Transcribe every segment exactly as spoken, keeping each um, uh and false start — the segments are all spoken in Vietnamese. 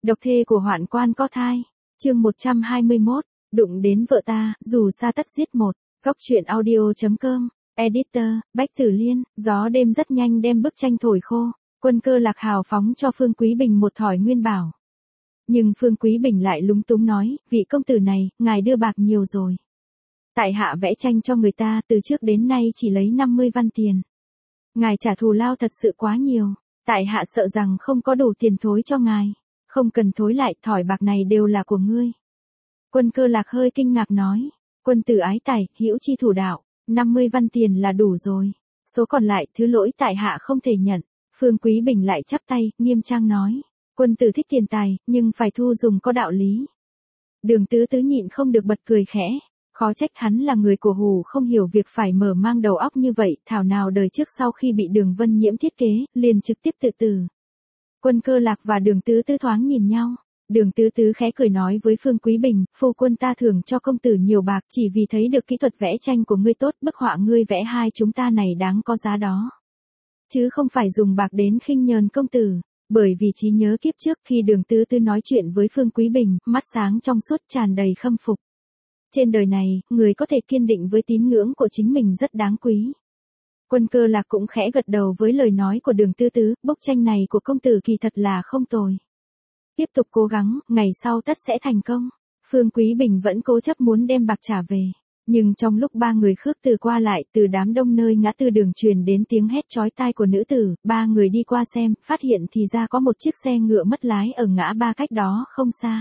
Độc thê của hoạn quan có thai. Chương một trăm hai mươi mốt. Đụng đến vợ ta, dù sa tất giết một. Góc truyện audio chấm com. Editor, Bách Tử Liên. Gió đêm rất nhanh đem bức tranh thổi khô. Quân Cơ Lạc hào phóng cho Phương Quý Bình một thỏi nguyên bảo. Nhưng Phương Quý Bình lại lúng túng nói, vị công tử này, ngài đưa bạc nhiều rồi. Tại hạ vẽ tranh cho người ta từ trước đến nay chỉ lấy năm mươi văn tiền. Ngài trả thù lao thật sự quá nhiều. Tại hạ sợ rằng không có đủ tiền thối cho ngài. Không cần thối lại, thỏi bạc này đều là của ngươi. Quân Cơ Lạc hơi kinh ngạc nói, quân tử ái tài, hữu chi thủ đạo, năm mươi văn tiền là đủ rồi. Số còn lại, thứ lỗi tại hạ không thể nhận. Phương Quý Bình lại chắp tay, nghiêm trang nói, quân tử thích tiền tài, nhưng phải thu dùng có đạo lý. Đường Tứ Tứ nhịn không được bật cười khẽ, khó trách hắn là người của hù không hiểu việc phải mở mang đầu óc như vậy, thảo nào đời trước sau khi bị Đường Vân Nhiễm thiết kế, liền trực tiếp tự tử. Quân Cơ Lạc và Đường Tứ Tứ thoáng nhìn nhau. Đường Tứ Tứ khẽ cười nói với Phương Quý Bình, phu quân ta thưởng cho công tử nhiều bạc chỉ vì thấy được kỹ thuật vẽ tranh của ngươi tốt, bức họa ngươi vẽ hai chúng ta này đáng có giá đó. Chứ không phải dùng bạc đến khinh nhờn công tử, bởi vì trí nhớ kiếp trước khi Đường Tứ Tứ nói chuyện với Phương Quý Bình, mắt sáng trong suốt tràn đầy khâm phục. Trên đời này, người có thể kiên định với tín ngưỡng của chính mình rất đáng quý. Quân Cơ Lạc cũng khẽ gật đầu với lời nói của Đường Tứ Tứ, bức tranh này của công tử kỳ thật là không tồi. Tiếp tục cố gắng, ngày sau tất sẽ thành công. Phương Quý Bình vẫn cố chấp muốn đem bạc trả về. Nhưng trong lúc ba người khước từ qua lại, từ đám đông nơi ngã tư đường truyền đến tiếng hét chói tai của nữ tử, ba người đi qua xem, phát hiện thì ra có một chiếc xe ngựa mất lái ở ngã ba cách đó không xa.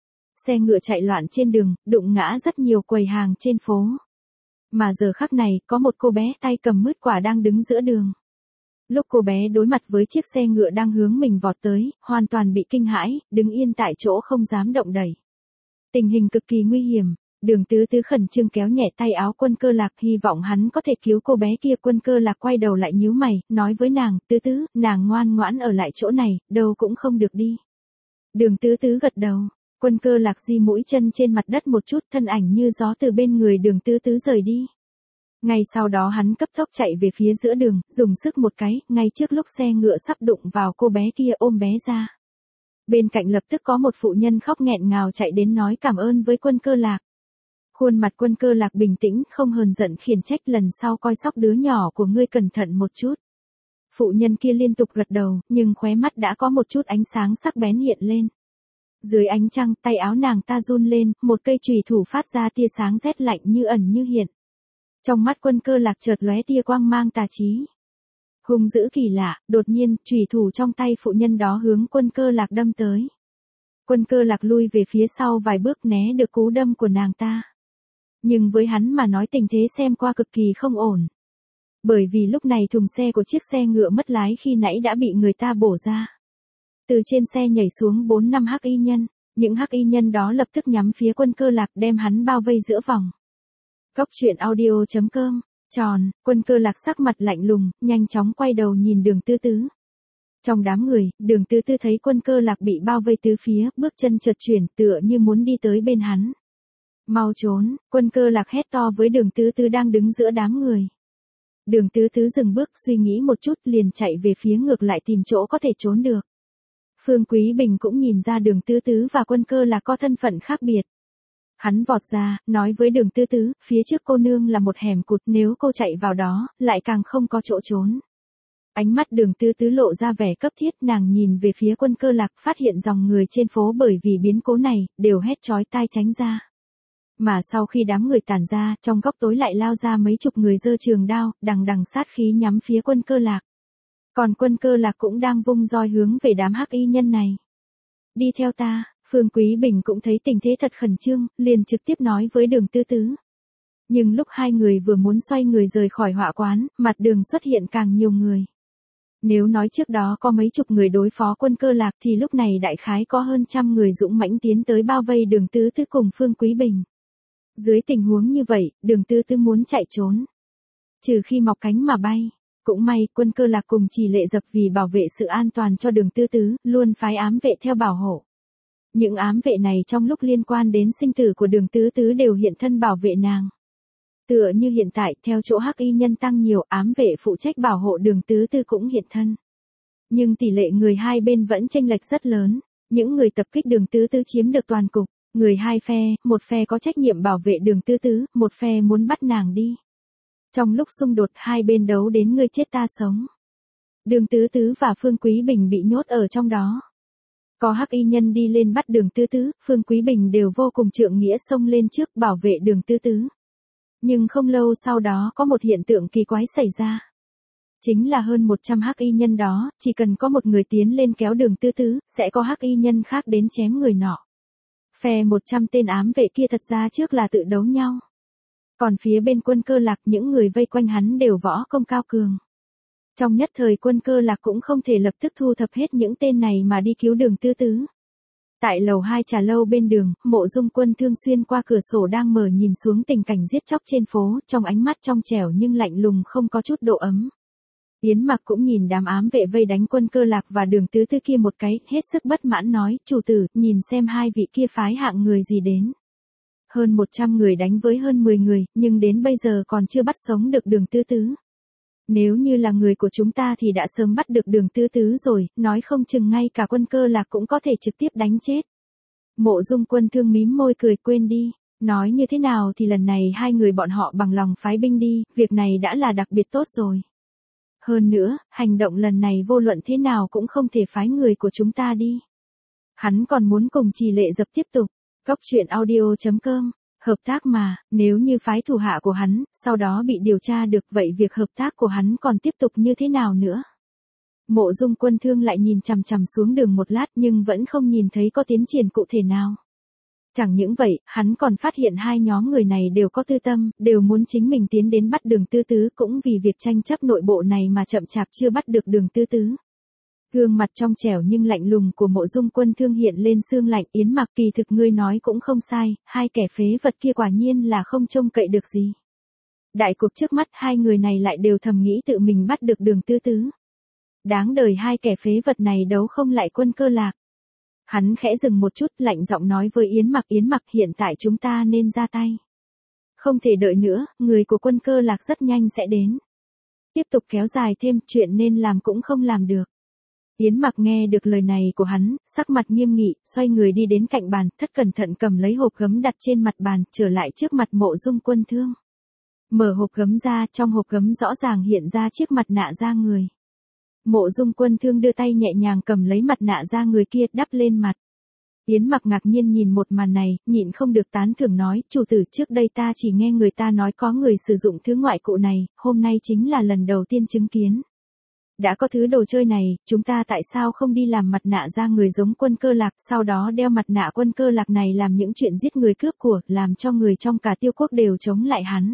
Xe ngựa chạy loạn trên đường, đụng ngã rất nhiều quầy hàng trên phố. Mà giờ khắc này, có một cô bé tay cầm mứt quả đang đứng giữa đường. Lúc cô bé đối mặt với chiếc xe ngựa đang hướng mình vọt tới, hoàn toàn bị kinh hãi, đứng yên tại chỗ không dám động đẩy. Tình hình cực kỳ nguy hiểm, Đường Tứ Tứ khẩn trương kéo nhẹ tay áo Quân Cơ Lạc hy vọng hắn có thể cứu cô bé kia. Quân Cơ Lạc quay đầu lại nhíu mày, nói với nàng, Tứ Tứ, nàng ngoan ngoãn ở lại chỗ này, đâu cũng không được đi. Đường Tứ Tứ gật đầu, Quân Cơ Lạc di mũi chân trên mặt đất một chút, thân ảnh như gió từ bên người Đường Tứ Tứ rời đi. Ngay sau đó hắn cấp tốc chạy về phía giữa đường, dùng sức một cái, ngay trước lúc xe ngựa sắp đụng vào cô bé kia ôm bé ra. Bên cạnh lập tức có một phụ nhân khóc nghẹn ngào chạy đến nói cảm ơn với Quân Cơ Lạc. Khuôn mặt Quân Cơ Lạc bình tĩnh, không hờn giận khiển trách, lần sau coi sóc đứa nhỏ của ngươi cẩn thận một chút. Phụ nhân kia liên tục gật đầu, nhưng khóe mắt đã có một chút ánh sáng sắc bén hiện lên. Dưới ánh trăng, tay áo nàng ta run lên, một cây chùy thủ phát ra tia sáng rét lạnh như ẩn như hiện. Trong mắt Quân Cơ Lạc chợt lóe tia quang mang tà trí. Hung dữ kỳ lạ, đột nhiên, chùy thủ trong tay phụ nhân đó hướng Quân Cơ Lạc đâm tới. Quân Cơ Lạc lui về phía sau vài bước né được cú đâm của nàng ta. Nhưng với hắn mà nói tình thế xem qua cực kỳ không ổn. Bởi vì lúc này thùng xe của chiếc xe ngựa mất lái khi nãy đã bị người ta bổ ra. Từ trên xe nhảy xuống bốn năm hắc y nhân, những hắc y nhân đó lập tức nhắm phía Quân Cơ Lạc đem hắn bao vây giữa vòng. Góc truyện audio chấm com. Tròn, Quân Cơ Lạc sắc mặt lạnh lùng, nhanh chóng quay đầu nhìn Đường Tứ Tứ. Trong đám người, Đường Tứ Tứ thấy Quân Cơ Lạc bị bao vây tứ phía, bước chân chợt chuyển tựa như muốn đi tới bên hắn. Mau trốn, Quân Cơ Lạc hét to với Đường Tứ Tứ đang đứng giữa đám người. Đường Tứ Tứ dừng bước suy nghĩ một chút liền chạy về phía ngược lại tìm chỗ có thể trốn được. Phương Quý Bình cũng nhìn ra Đường Tứ Tứ và Quân Cơ Lạc có thân phận khác biệt. Hắn vọt ra, nói với Đường Tứ Tứ, phía trước cô nương là một hẻm cụt, nếu cô chạy vào đó, lại càng không có chỗ trốn. Ánh mắt Đường Tứ Tứ lộ ra vẻ cấp thiết, nàng nhìn về phía Quân Cơ Lạc, phát hiện dòng người trên phố bởi vì biến cố này, đều hét chói tai tránh ra. Mà sau khi đám người tản ra, trong góc tối lại lao ra mấy chục người giơ trường đao, đằng đằng sát khí nhắm phía Quân Cơ Lạc. Còn Quân Cơ Lạc cũng đang vung roi hướng về đám hắc y nhân này. Đi theo ta. Phương Quý Bình cũng thấy tình thế thật khẩn trương, liền trực tiếp nói với Đường Tứ Tứ. Nhưng lúc hai người vừa muốn xoay người rời khỏi họa quán, mặt đường xuất hiện càng nhiều người. Nếu nói trước đó có mấy chục người đối phó Quân Cơ Lạc thì lúc này đại khái có hơn trăm người dũng mãnh tiến tới bao vây Đường Tứ Tứ cùng Phương Quý Bình. Dưới tình huống như vậy, Đường Tứ Tứ muốn chạy trốn. Trừ khi mọc cánh mà bay. Cũng may, Quân Cơ Lạc cùng Trì Lệ Dập vì bảo vệ sự an toàn cho Đường Tứ Tứ, luôn phái ám vệ theo bảo hộ. Những ám vệ này trong lúc liên quan đến sinh tử của Đường Tứ Tứ đều hiện thân bảo vệ nàng. Tựa như hiện tại, theo chỗ hắc y nhân tăng nhiều, ám vệ phụ trách bảo hộ Đường Tứ Tứ cũng hiện thân. Nhưng tỷ lệ người hai bên vẫn chênh lệch rất lớn. Những người tập kích đường tứ tứ chiếm được toàn cục, người hai phe, một phe có trách nhiệm bảo vệ đường tứ tứ, một phe muốn bắt nàng đi. Trong lúc xung đột hai bên đấu đến ngươi chết ta sống. Đường tứ tứ và Phương Quý Bình bị nhốt ở trong đó. Có hắc y nhân đi lên bắt đường tứ tứ, Phương Quý Bình đều vô cùng trượng nghĩa xông lên trước bảo vệ đường tứ tứ. Nhưng không lâu sau đó có một hiện tượng kỳ quái xảy ra. Chính là hơn một trăm hắc y nhân đó, chỉ cần có một người tiến lên kéo đường tứ tứ, sẽ có hắc y nhân khác đến chém người nọ. Phe một trăm tên ám vệ kia thật ra trước là tự đấu nhau. Còn phía bên Quân Cơ Lạc những người vây quanh hắn đều võ công cao cường. Trong nhất thời Quân Cơ Lạc cũng không thể lập tức thu thập hết những tên này mà đi cứu đường tứ tứ. Tại lầu hai trà lâu bên đường, Mộ Dung Quân Thương xuyên qua cửa sổ đang mở nhìn xuống tình cảnh giết chóc trên phố, trong ánh mắt trong trẻo nhưng lạnh lùng không có chút độ ấm. Yến Mặc cũng nhìn đám ám vệ vây đánh Quân Cơ Lạc và đường tứ tứ kia một cái, hết sức bất mãn nói, chủ tử, nhìn xem hai vị kia phái hạng người gì đến. Hơn một trăm người đánh với hơn mười người, nhưng đến bây giờ còn chưa bắt sống được đường tứ tứ. Nếu như là người của chúng ta thì đã sớm bắt được đường tứ tứ rồi, nói không chừng ngay cả Quân Cơ Lạc cũng có thể trực tiếp đánh chết. Mộ Dung Quân Thương mím môi cười quên đi, nói như thế nào thì lần này hai người bọn họ bằng lòng phái binh đi, việc này đã là đặc biệt tốt rồi. Hơn nữa, hành động lần này vô luận thế nào cũng không thể phái người của chúng ta đi. Hắn còn muốn cùng Trì Lệ Dập tiếp tục. Cốc truyện audio chấm com, hợp tác mà, nếu như phái thủ hạ của hắn, sau đó bị điều tra được vậy việc hợp tác của hắn còn tiếp tục như thế nào nữa? Mộ Dung Quân Thương lại nhìn chằm chằm xuống đường một lát nhưng vẫn không nhìn thấy có tiến triển cụ thể nào. Chẳng những vậy, hắn còn phát hiện hai nhóm người này đều có tư tâm, đều muốn chính mình tiến đến bắt đường tứ tứ cũng vì việc tranh chấp nội bộ này mà chậm chạp chưa bắt được đường tứ tứ. Gương mặt trong trẻo nhưng lạnh lùng của Mộ Dung Quân Thương hiện lên xương lạnh. Yến Mặc, kỳ thực ngươi nói cũng không sai, hai kẻ phế vật kia quả nhiên là không trông cậy được gì. Đại cục trước mắt hai người này lại đều thầm nghĩ tự mình bắt được đường tứ tứ. Đáng đời hai kẻ phế vật này đấu không lại Quân Cơ Lạc. Hắn khẽ dừng một chút, lạnh giọng nói với Yến Mặc, Yến Mặc, hiện tại chúng ta nên ra tay. Không thể đợi nữa, người của Quân Cơ Lạc rất nhanh sẽ đến. Tiếp tục kéo dài thêm, chuyện nên làm cũng không làm được. Yến Mặc nghe được lời này của hắn, sắc mặt nghiêm nghị, xoay người đi đến cạnh bàn, thất cẩn thận cầm lấy hộp gấm đặt trên mặt bàn, trở lại trước mặt Mộ Dung Quân Thương. Mở hộp gấm ra, trong hộp gấm rõ ràng hiện ra chiếc mặt nạ da người. Mộ Dung Quân Thương đưa tay nhẹ nhàng cầm lấy mặt nạ da người kia đắp lên mặt. Yến Mặc ngạc nhiên nhìn một màn này, nhịn không được tán thưởng nói, chủ tử, trước đây ta chỉ nghe người ta nói có người sử dụng thứ ngoại cụ này, hôm nay chính là lần đầu tiên chứng kiến. Đã có thứ đồ chơi này, chúng ta tại sao không đi làm mặt nạ da người giống Quân Cơ Lạc, sau đó đeo mặt nạ Quân Cơ Lạc này làm những chuyện giết người cướp của, làm cho người trong cả Tiêu Quốc đều chống lại hắn.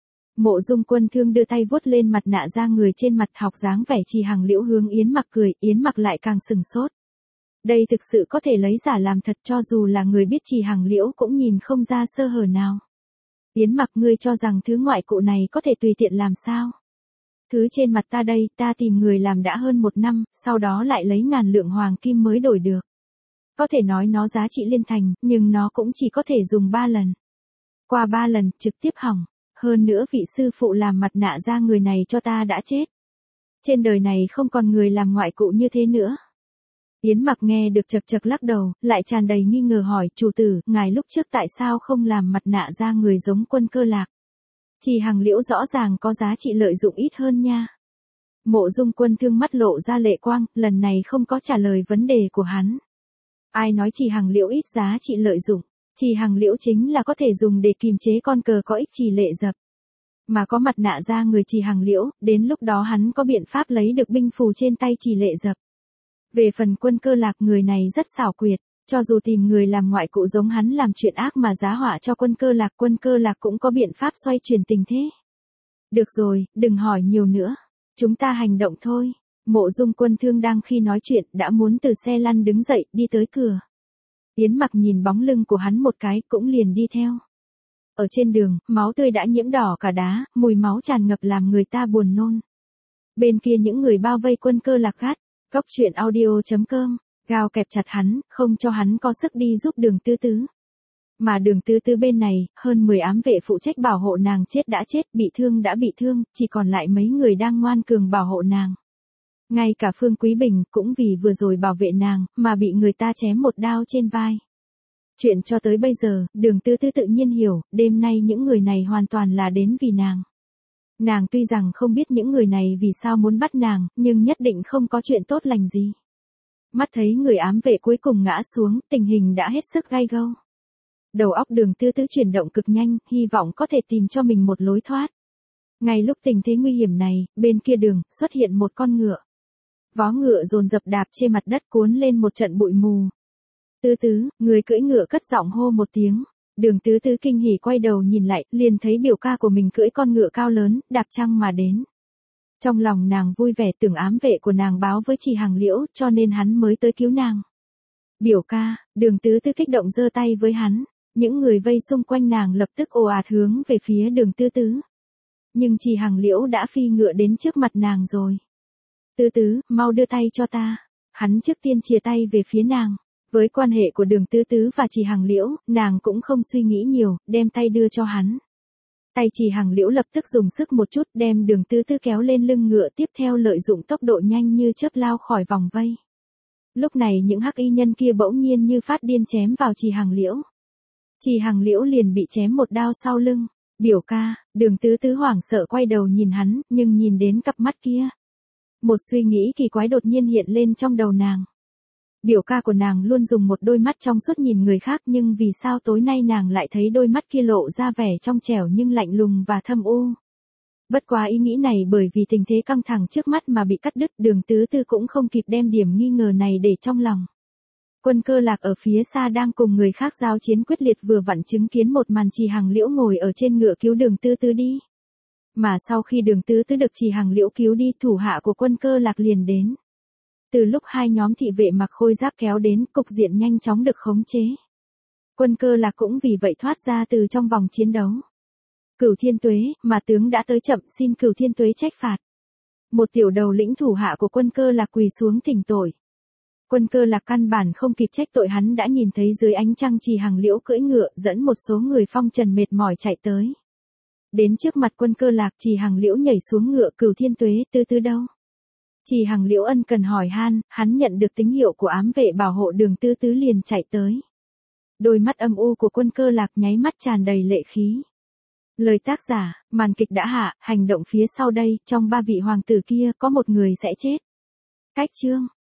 Mộ Dung Quân Thương đưa tay vuốt lên mặt nạ da người trên mặt, học dáng vẻ Trì Hằng Liễu hướng Yến Mặc cười, Yến Mặc lại càng sừng sốt. Đây thực sự có thể lấy giả làm thật, cho dù là người biết Trì Hằng Liễu cũng nhìn không ra sơ hở nào. Yến Mặc, ngươi cho rằng thứ ngoại cụ này có thể tùy tiện làm sao? Thứ trên mặt ta đây, ta tìm người làm đã hơn một năm, sau đó lại lấy ngàn lượng hoàng kim mới đổi được. Có thể nói nó giá trị liên thành, nhưng nó cũng chỉ có thể dùng ba lần. Qua ba lần, trực tiếp hỏng. Hơn nữa vị sư phụ làm mặt nạ da người này cho ta đã chết. Trên đời này không còn người làm ngoại cụ như thế nữa. Yến Mặc nghe được chật chật lắc đầu, lại tràn đầy nghi ngờ hỏi, chủ tử, ngài lúc trước tại sao không làm mặt nạ da người giống Quân Cơ Lạc? Trì Hằng Liễu rõ ràng có giá trị lợi dụng ít hơn nha. Mộ Dung Quân Thương mắt lộ ra lệ quang, lần này không có trả lời vấn đề của hắn. Ai nói Trì Hằng Liễu ít giá trị lợi dụng? Trì Hằng Liễu chính là có thể dùng để kiềm chế con cờ có ích Trì Lệ Dập. Mà có mặt nạ da người Trì Hằng Liễu, đến lúc đó hắn có biện pháp lấy được binh phù trên tay Trì Lệ Dập. Về phần Quân Cơ Lạc, người này rất xảo quyệt, cho dù tìm người làm ngoại cụ giống hắn làm chuyện ác mà giá họa cho Quân Cơ Lạc, Quân Cơ Lạc cũng có biện pháp xoay chuyển tình thế. Được rồi, đừng hỏi nhiều nữa. Chúng ta hành động thôi. Mộ Dung Quân Thương đang khi nói chuyện, đã muốn từ xe lăn đứng dậy, đi tới cửa. Yến Mặc nhìn bóng lưng của hắn một cái, cũng liền đi theo. Ở trên đường, máu tươi đã nhiễm đỏ cả đá, mùi máu tràn ngập làm người ta buồn nôn. Bên kia những người bao vây Quân Cơ Lạc gắt, cốc truyện audio chấm com, gào kẹp chặt hắn, không cho hắn có sức đi giúp đường tứ tứ. Mà đường tứ tứ bên này, hơn mười ám vệ phụ trách bảo hộ nàng chết đã chết, bị thương đã bị thương, chỉ còn lại mấy người đang ngoan cường bảo hộ nàng. Ngay cả Phương Quý Bình cũng vì vừa rồi bảo vệ nàng, mà bị người ta chém một đao trên vai. Chuyện cho tới bây giờ, Đường Tứ Tứ tự nhiên hiểu, đêm nay những người này hoàn toàn là đến vì nàng. Nàng tuy rằng không biết những người này vì sao muốn bắt nàng, nhưng nhất định không có chuyện tốt lành gì. Mắt thấy người ám vệ cuối cùng ngã xuống, tình hình đã hết sức gai gâu. Đầu óc Đường Tứ Tứ chuyển động cực nhanh, hy vọng có thể tìm cho mình một lối thoát. Ngay lúc tình thế nguy hiểm này, bên kia đường, xuất hiện một con ngựa. Vó ngựa dồn dập đạp trên mặt đất cuốn lên một trận bụi mù. Tứ Tứ, người cưỡi ngựa cất giọng hô một tiếng. Đường Tứ Tứ kinh hỉ quay đầu nhìn lại, liền thấy biểu ca của mình cưỡi con ngựa cao lớn, đạp trăng mà đến. Trong lòng nàng vui vẻ, tưởng ám vệ của nàng báo với Trì Hàng Liễu, cho nên hắn mới tới cứu nàng. Biểu ca, Đường Tứ Tứ kích động giơ tay với hắn. Những người vây xung quanh nàng lập tức ồ ạt hướng về phía Đường Tứ Tứ. Nhưng Trì Hàng Liễu đã phi ngựa đến trước mặt nàng rồi. Tứ Tứ, mau đưa tay cho ta. Hắn trước tiên chìa tay về phía nàng. Với quan hệ của Đường Tứ Tứ và Trì Hàng Liễu, nàng cũng không suy nghĩ nhiều, đem tay đưa cho hắn. Tay Trì Hàng Liễu lập tức dùng sức một chút đem Đường Tứ Tứ kéo lên lưng ngựa, tiếp theo lợi dụng tốc độ nhanh như chớp lao khỏi vòng vây. Lúc này những hắc y nhân kia bỗng nhiên như phát điên chém vào Trì Hàng Liễu. Trì Hàng Liễu liền bị chém một đao sau lưng. Biểu ca, Đường Tứ Tứ hoảng sợ quay đầu nhìn hắn, nhưng nhìn đến cặp mắt kia. Một suy nghĩ kỳ quái đột nhiên hiện lên trong đầu nàng. Biểu ca của nàng luôn dùng một đôi mắt trong suốt nhìn người khác, nhưng vì sao tối nay nàng lại thấy đôi mắt kia lộ ra vẻ trong trẻo nhưng lạnh lùng và thâm u. Bất quá ý nghĩ này bởi vì tình thế căng thẳng trước mắt mà bị cắt đứt, Đường Tứ Tứ cũng không kịp đem điểm nghi ngờ này để trong lòng. Quân Cơ Lạc ở phía xa đang cùng người khác giao chiến quyết liệt, vừa vặn chứng kiến một màn Trì Hàng Liễu ngồi ở trên ngựa cứu Đường Tứ Tứ đi. Mà sau khi Đường Tứ Tứ được Trì Hàng Liễu cứu đi, thủ hạ của Quân Cơ Lạc liền đến. Từ lúc hai nhóm thị vệ mặc khôi giáp kéo đến, cục diện nhanh chóng được khống chế. Quân Cơ Lạc cũng vì vậy thoát ra từ trong vòng chiến đấu. Cửu Thiên Tuế, mà tướng đã tới chậm, xin Cửu Thiên Tuế trách phạt. Một tiểu đầu lĩnh thủ hạ của Quân Cơ Lạc quỳ xuống thỉnh tội. Quân Cơ Lạc căn bản không kịp trách tội, hắn đã nhìn thấy dưới ánh trăng Trì Hàng Liễu cưỡi ngựa dẫn một số người phong trần mệt mỏi chạy tới. Đến trước mặt Quân Cơ Lạc, Trì Hàng Liễu nhảy xuống ngựa. Cửu Thiên Tuế, Tứ Tứ đâu? Trì Hàng Liễu ân cần hỏi han, hắn nhận được tín hiệu của ám vệ bảo hộ Đường Tứ Tứ liền chạy tới. Đôi mắt âm u của Quân Cơ Lạc nháy mắt tràn đầy lệ khí. Lời tác giả, màn kịch đã hạ, hành động phía sau đây, trong ba vị hoàng tử kia có một người sẽ chết. Cách chương